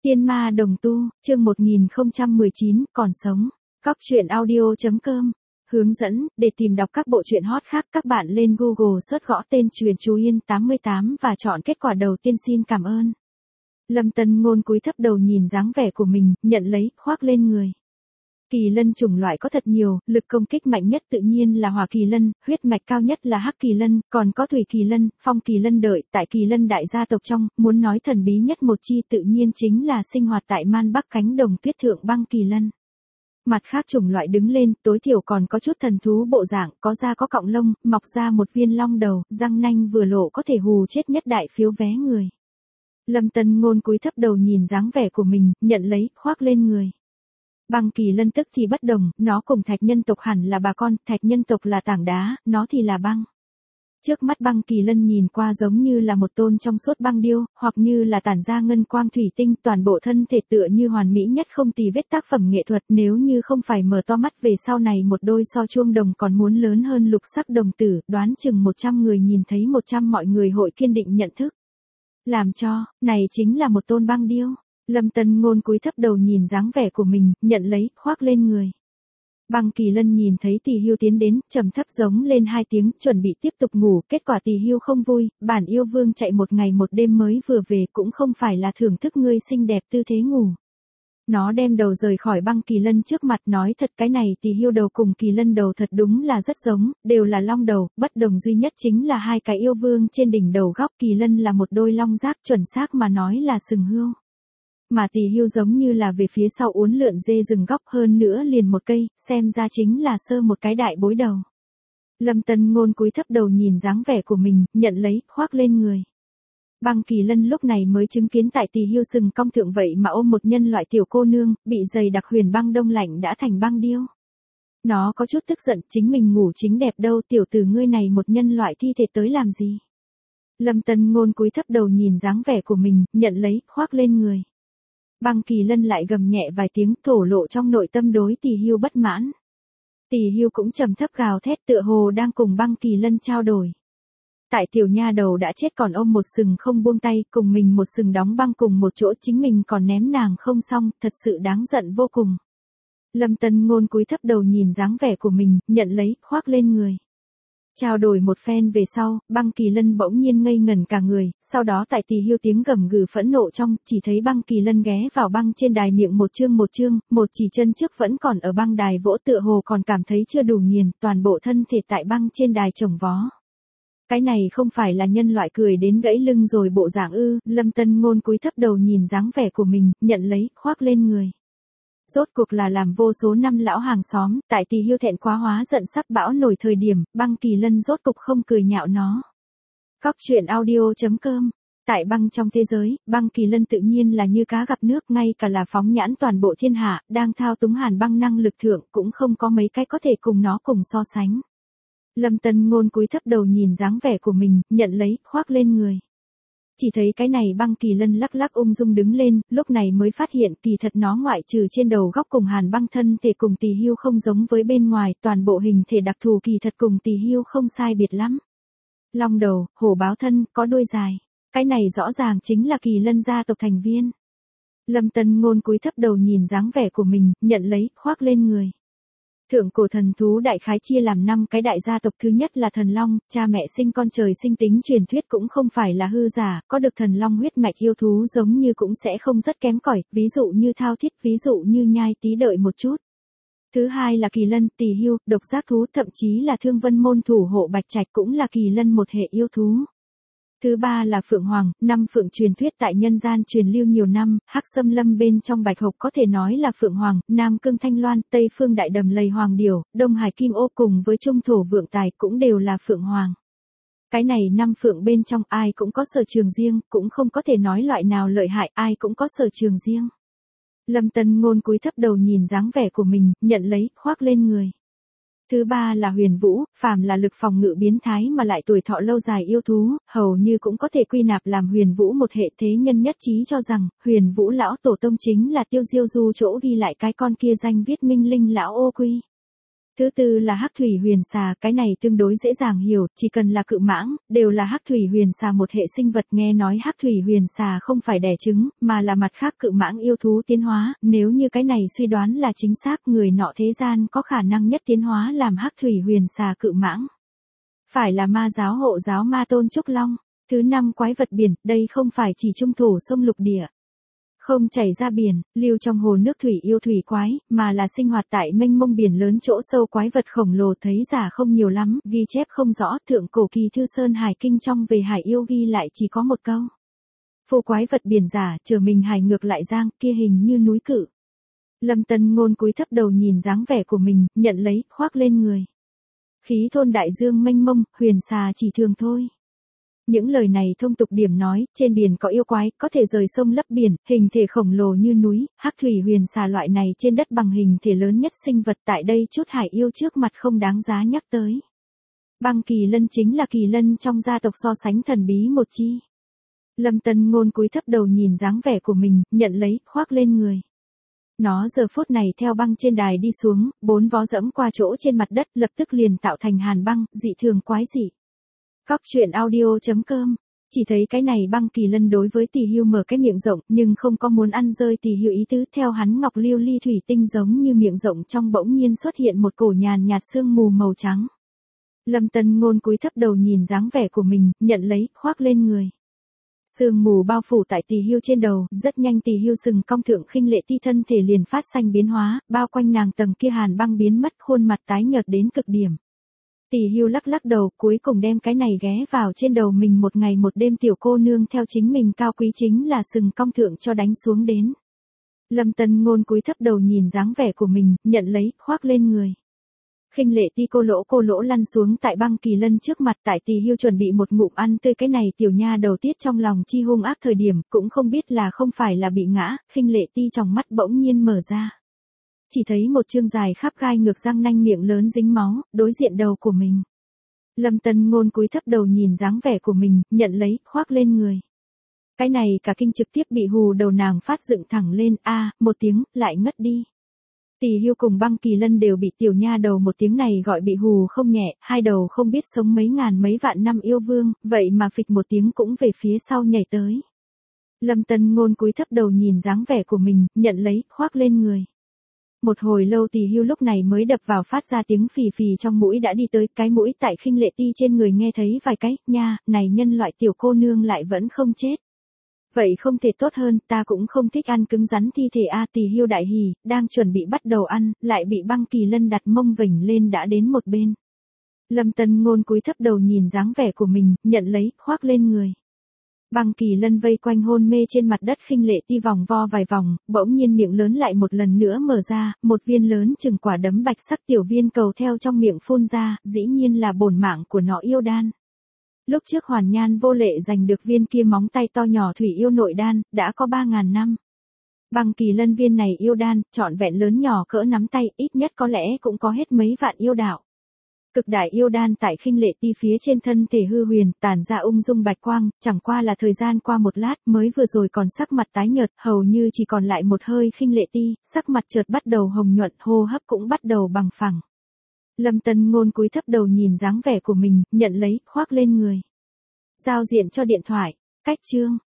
Tiên ma đồng tu, chương 1019, còn sống. Cóc truyện audio.com. Hướng dẫn, để tìm đọc các bộ truyện hot khác các bạn lên Google search gõ tên truyện Chú Yên 88 và chọn kết quả đầu tiên xin cảm ơn. Lâm Tân Ngôn cúi thấp đầu nhìn dáng vẻ của mình, nhận lấy, khoác lên người. Kỳ lân chủng loại có thật nhiều, lực công kích mạnh nhất tự nhiên là hỏa kỳ lân, huyết mạch cao nhất là hắc kỳ lân, còn có thủy kỳ lân, phong kỳ lân đợi, tại kỳ lân đại gia tộc trong, muốn nói thần bí nhất một chi tự nhiên chính là sinh hoạt tại man bắc cánh đồng tuyết thượng băng kỳ lân. Mặt khác chủng loại đứng lên, tối thiểu còn có chút thần thú bộ dạng, có da có cọng lông, mọc ra một viên long đầu, răng nanh vừa lộ có thể hù chết nhất đại phiếu vé người. Lâm Tân Ngôn cúi thấp đầu nhìn dáng vẻ của mình, nhận lấy, khoác lên người. Băng kỳ lân tức thì bất đồng, nó cùng thạch nhân tộc hẳn là bà con, thạch nhân tộc là tảng đá, nó thì là băng. Trước mắt băng kỳ lân nhìn qua giống như là một tôn trong suốt băng điêu, hoặc như là tản ra ngân quang thủy tinh, toàn bộ thân thể tựa như hoàn mỹ nhất không tì vết tác phẩm nghệ thuật, nếu như không phải mở to mắt về sau này một đôi so chuông đồng còn muốn lớn hơn lục sắc đồng tử, đoán chừng 100 người nhìn thấy 100 mọi người hội kiên định nhận thức. Làm cho, này chính là một tôn băng điêu. Lâm Tân Ngôn cúi thấp đầu nhìn dáng vẻ của mình, nhận lấy, khoác lên người. Băng kỳ lân nhìn thấy Tỳ Hưu tiến đến, trầm thấp giống lên 2 tiếng, chuẩn bị tiếp tục ngủ, kết quả Tỳ Hưu không vui, bản yêu vương chạy một ngày một đêm mới vừa về cũng không phải là thưởng thức ngươi xinh đẹp tư thế ngủ. Nó đem đầu rời khỏi băng kỳ lân trước mặt nói thật cái này Tỳ Hưu đầu cùng kỳ lân đầu thật đúng là rất giống, đều là long đầu, bất đồng duy nhất chính là hai cái yêu vương trên đỉnh đầu góc kỳ lân là một đôi long giác chuẩn xác mà nói là sừng hươu. Mà Tỳ Hưu giống như là về phía sau uốn lượn dê rừng góc hơn nữa liền một cây, xem ra chính là sơ một cái đại bối đầu. Lâm Tân Ngôn cúi thấp đầu nhìn dáng vẻ của mình, nhận lấy, khoác lên người. Băng kỳ lân lúc này mới chứng kiến tại Tỳ Hưu sừng cong thượng vậy mà ôm một nhân loại tiểu cô nương, bị dày đặc huyền băng đông lạnh đã thành băng điêu. Nó có chút tức giận, chính mình ngủ chính đẹp đâu, tiểu tử ngươi này một nhân loại thi thể tới làm gì. Lâm Tân Ngôn cúi thấp đầu nhìn dáng vẻ của mình, nhận lấy, khoác lên người. Băng kỳ lân lại gầm nhẹ vài tiếng thổ lộ trong nội tâm đối Tỳ Hưu bất mãn. Tỳ Hưu cũng trầm thấp gào thét tựa hồ đang cùng băng kỳ lân trao đổi. Tại tiểu nha đầu đã chết còn ôm một sừng không buông tay, cùng mình một sừng đóng băng cùng một chỗ chính mình còn ném nàng không xong, thật sự đáng giận vô cùng. Lâm Tân Ngôn cúi thấp đầu nhìn dáng vẻ của mình, nhận lấy, khoác lên người. Trao đổi một phen về sau, băng kỳ lân bỗng nhiên ngây ngẩn cả người, sau đó tại Tỳ Hưu tiếng gầm gừ phẫn nộ trong, chỉ thấy băng kỳ lân ghé vào băng trên đài miệng một chương, một chỉ chân trước vẫn còn ở băng đài vỗ tựa hồ còn cảm thấy chưa đủ nghiền, toàn bộ thân thể tại băng trên đài chồng vó. Cái này không phải là nhân loại cười đến gãy lưng rồi bộ dạng ư, Lâm Tân Ngôn cúi thấp đầu nhìn dáng vẻ của mình, nhận lấy, khoác lên người. Rốt cuộc là làm vô số năm lão hàng xóm, tại Tỳ Hưu thẹn quá hóa giận sắp bão nổi thời điểm, băng kỳ lân rốt cục không cười nhạo nó. Cóc truyện audio.com. Tại băng trong thế giới, băng kỳ lân tự nhiên là như cá gặp nước, ngay cả là phóng nhãn toàn bộ thiên hạ, đang thao túng hàn băng năng lực thượng cũng không có mấy cái có thể cùng nó cùng so sánh. Lâm Tân Ngôn cúi thấp đầu nhìn dáng vẻ của mình, nhận lấy, khoác lên người. Chỉ thấy cái này băng kỳ lân lắc lắc ung dung đứng lên, lúc này mới phát hiện kỳ thật nó ngoại trừ trên đầu góc cùng hàn băng thân thể cùng Tỳ Hưu không giống với bên ngoài, toàn bộ hình thể đặc thù kỳ thật cùng Tỳ Hưu không sai biệt lắm. Long đầu, hổ báo thân, có đuôi dài. Cái này rõ ràng chính là kỳ lân gia tộc thành viên. Lâm Tân Ngôn cúi thấp đầu nhìn dáng vẻ của mình, nhận lấy, khoác lên người. Thượng cổ thần thú đại khái chia làm 5 cái đại gia tộc, thứ nhất là thần long, cha mẹ sinh con trời sinh tính truyền thuyết cũng không phải là hư giả, có được thần long huyết mạch yêu thú giống như cũng sẽ không rất kém cỏi, ví dụ như thao thiết, ví dụ như nhai tí đợi một chút. Thứ hai là kỳ lân, Tỳ Hưu, độc giác thú, thậm chí là Thương Vân môn thủ hộ bạch trạch cũng là kỳ lân một hệ yêu thú. Thứ ba là phượng hoàng, năm phượng truyền thuyết tại nhân gian truyền lưu nhiều năm, hắc xâm lâm bên trong bạch hộc có thể nói là phượng hoàng, nam cương thanh loan, tây phương đại đầm lầy hoàng điểu, đông hải kim ô cùng với trung thổ vượng tài cũng đều là phượng hoàng. Cái này năm phượng bên trong ai cũng có sở trường riêng, cũng không có thể nói loại nào lợi hại, ai cũng có sở trường riêng. Lâm Tân Ngôn cúi thấp đầu nhìn dáng vẻ của mình, nhận lấy, khoác lên người. Thứ ba là huyền vũ, phàm là lực phòng ngự biến thái mà lại tuổi thọ lâu dài yêu thú, hầu như cũng có thể quy nạp làm huyền vũ một hệ. Thế nhân nhất trí cho rằng, huyền vũ lão tổ tông chính là Tiêu Diêu Du chỗ ghi lại cái con kia danh viết minh linh lão ô quy. Thứ tư là hắc thủy huyền xà, cái này tương đối dễ dàng hiểu, chỉ cần là cự mãng, đều là hắc thủy huyền xà một hệ sinh vật. Nghe nói hắc thủy huyền xà không phải đẻ trứng, mà là mặt khác cự mãng yêu thú tiến hóa, nếu như cái này suy đoán là chính xác, người nọ thế gian có khả năng nhất tiến hóa làm hắc thủy huyền xà cự mãng. Phải là ma giáo hộ giáo ma tôn Trúc Long. Thứ năm quái vật biển, đây không phải chỉ trung thổ sông lục địa. Không chảy ra biển, lưu trong hồ nước thủy yêu thủy quái, mà là sinh hoạt tại mênh mông biển lớn chỗ sâu quái vật khổng lồ thấy giả không nhiều lắm, ghi chép không rõ, thượng cổ kỳ thư Sơn Hải Kinh trong về hải yêu ghi lại chỉ có một câu. Phù quái vật biển giả, chờ mình hải ngược lại giang, kia hình như núi cự. Lâm Tân Ngôn cúi thấp đầu nhìn dáng vẻ của mình, nhận lấy, khoác lên người. Khí thôn đại dương mênh mông, huyền xà chỉ thường thôi. Những lời này thông tục điểm nói, trên biển có yêu quái, có thể rời sông lấp biển, hình thể khổng lồ như núi, hắc thủy huyền xà loại này trên đất bằng hình thể lớn nhất sinh vật tại đây chút hải yêu trước mặt không đáng giá nhắc tới. Băng kỳ lân chính là kỳ lân trong gia tộc so sánh thần bí một chi. Lâm Tân Ngôn cúi thấp đầu nhìn dáng vẻ của mình, nhận lấy, khoác lên người. Nó giờ phút này theo băng trên đài đi xuống, 4 vó dẫm qua chỗ trên mặt đất, lập tức liền tạo thành hàn băng, dị thường quái dị. Cóc truyện audio.com. Chỉ thấy cái này băng kỳ lân đối với Tỷ Hưu mở cái miệng rộng, nhưng không có muốn ăn rơi Tỷ Hưu ý tứ, theo hắn ngọc lưu ly thủy tinh giống như miệng rộng trong bỗng nhiên xuất hiện một cổ nhàn nhạt sương mù màu trắng. Lâm Tân Ngôn cúi thấp đầu nhìn dáng vẻ của mình, nhận lấy, khoác lên người. Sương mù bao phủ tại Tỷ Hưu trên đầu, rất nhanh Tỷ Hưu sừng cong thượng khinh lệ ti thân thể liền phát xanh biến hóa, bao quanh nàng tầng kia hàn băng biến mất, khuôn mặt tái nhợt đến cực điểm. Tỷ Hưu lắc lắc đầu, cuối cùng đem cái này ghé vào trên đầu mình một ngày một đêm tiểu cô nương theo chính mình cao quý chính là sừng cong thượng cho đánh xuống đến. Lâm Tân Ngôn cúi thấp đầu nhìn dáng vẻ của mình, nhận lấy, khoác lên người. Khinh lệ ti cô lỗ lăn xuống tại băng kỳ lân trước mặt, tại Tỷ Hưu chuẩn bị một ngụm ăn tươi cái này tiểu nha đầu tiết trong lòng chi hung ác thời điểm, cũng không biết là không phải là bị ngã, khinh lệ ti trong mắt bỗng nhiên mở ra. Chỉ thấy một chương dài khắp gai ngược răng nanh miệng lớn dính máu, đối diện đầu của mình. Lâm Tân Ngôn cúi thấp đầu nhìn dáng vẻ của mình, nhận lấy, khoác lên người. Cái này cả kinh trực tiếp bị hù đầu nàng phát dựng thẳng lên, một tiếng, lại ngất đi. Tỷ Hưu cùng băng kỳ lân đều bị tiểu nha đầu một tiếng này gọi bị hù không nhẹ, hai đầu không biết sống mấy ngàn mấy vạn năm yêu vương, vậy mà phịch một tiếng cũng về phía sau nhảy tới. Lâm Tân Ngôn cúi thấp đầu nhìn dáng vẻ của mình, nhận lấy, khoác lên người. Một hồi lâu Tỷ Hưu lúc này mới đập vào phát ra tiếng phì phì trong mũi đã đi tới, cái mũi tại khinh lệ ti trên người nghe thấy vài cái, nha, này nhân loại tiểu cô nương lại vẫn không chết. Vậy không thể tốt hơn, ta cũng không thích ăn cứng rắn thi thể Tỷ Hưu đại hỉ, đang chuẩn bị bắt đầu ăn, lại bị băng kỳ lân đặt mông vểnh lên đã đến một bên. Lâm Tân Ngôn cúi thấp đầu nhìn dáng vẻ của mình, nhận lấy, khoác lên người. Băng kỳ lân vây quanh hôn mê trên mặt đất khinh lệ ti vòng vo vài vòng, bỗng nhiên miệng lớn lại một lần nữa mở ra, một viên lớn chừng quả đấm bạch sắc tiểu viên cầu theo trong miệng phun ra, dĩ nhiên là bổn mạng của nó yêu đan. Lúc trước Hoàn Nhan vô lệ giành được viên kia móng tay to nhỏ thủy yêu nội đan, đã có 3.000 năm. Băng kỳ lân viên này yêu đan, trọn vẹn lớn nhỏ cỡ nắm tay, ít nhất có lẽ cũng có hết mấy vạn yêu đạo. Cực đại yêu đan tại khinh lệ ti phía trên thân thể hư huyền, tản ra ung dung bạch quang, chẳng qua là thời gian qua một lát, mới vừa rồi còn sắc mặt tái nhợt, hầu như chỉ còn lại một hơi khinh lệ ti, sắc mặt chợt bắt đầu hồng nhuận, hô hấp cũng bắt đầu bằng phẳng. Lâm Tân Ngôn cúi thấp đầu nhìn dáng vẻ của mình, nhận lấy, khoác lên người. Giao diện cho điện thoại, cách chương.